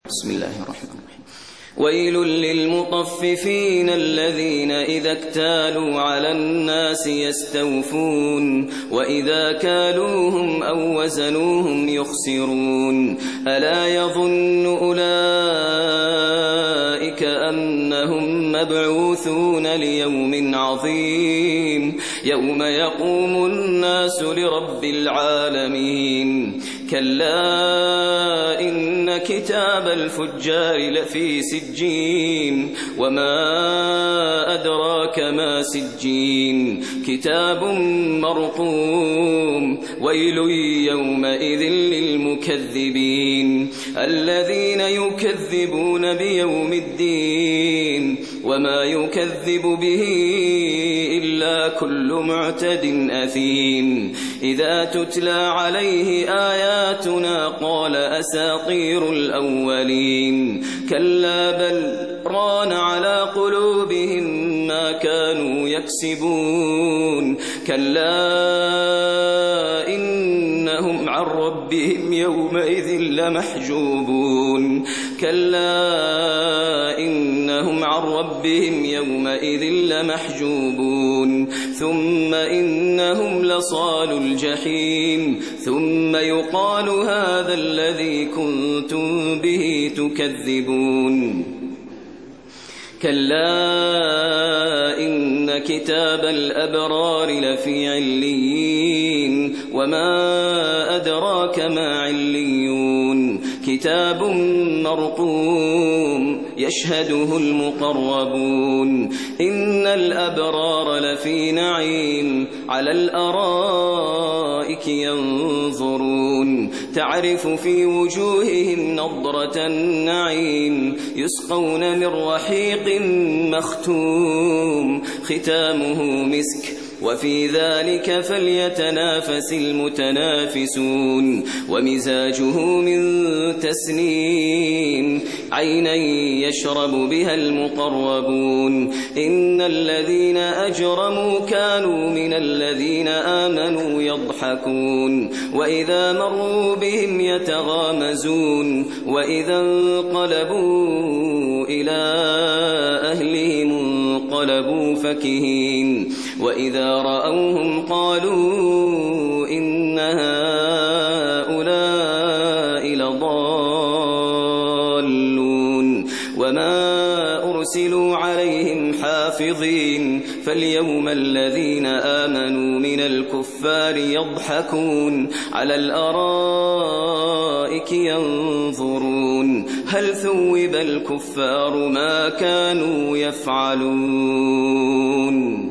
بسم الله الرحمن الرحيم. ويل للمطففين الذين إذا اكتالوا على الناس يستوفون وإذا كالوهم أو وزنوهم يخسرون ألا يظن أولئك أنهم مبعوثون ليوم عظيم يوم يقوم الناس لرب العالمين كلا إن كتاب الفجار لفي سجين وما أدراك ما سجين كتاب مرقوم ويل يومئذ للمكذبين الذين يكذبون بيوم الدين وما يكذب به إلا كل معتد أثيم إذا تتلى عليه آياتنا قال أساطير الأولين كلا بل ران على قلوبهم ما كانوا يكسبون كلا إنهم عن ربهم يومئذ لمحجوبون كلا إنهم عن ربهم يومئذ لمحجوبون ثم إنهم لصال الجحيم ثم يقال هذا الذي كنتم به تكذبون كلا إن كتاب الأبرار لفي عليين وما أدراك ما عليون كتاب مرقوم يشهده المقربون إن الأبرار لفي نعيم على الأرائك ينظرون تعرف في وجوههم نضرة النعيم يسقون من رحيق مختوم ختامه مسك وفي ذلك فليتنافس المتنافسون ومزاجه من تسنيم عينا يشرب بها المقربون إن الذين أجرموا كانوا من الذين آمنوا يضحكون وإذا مروا بهم يتغامزون وإذا انقلبوا إلى أهلهم انقلبوا فكهين وإذا رأوهم قالوا إن هؤلاء لضالون وما أرسلوا عليهم حافظين فاليوم الذين آمنوا من الكفار يضحكون على الأرائك ينظرون هل ثوب الكفار ما كانوا يفعلون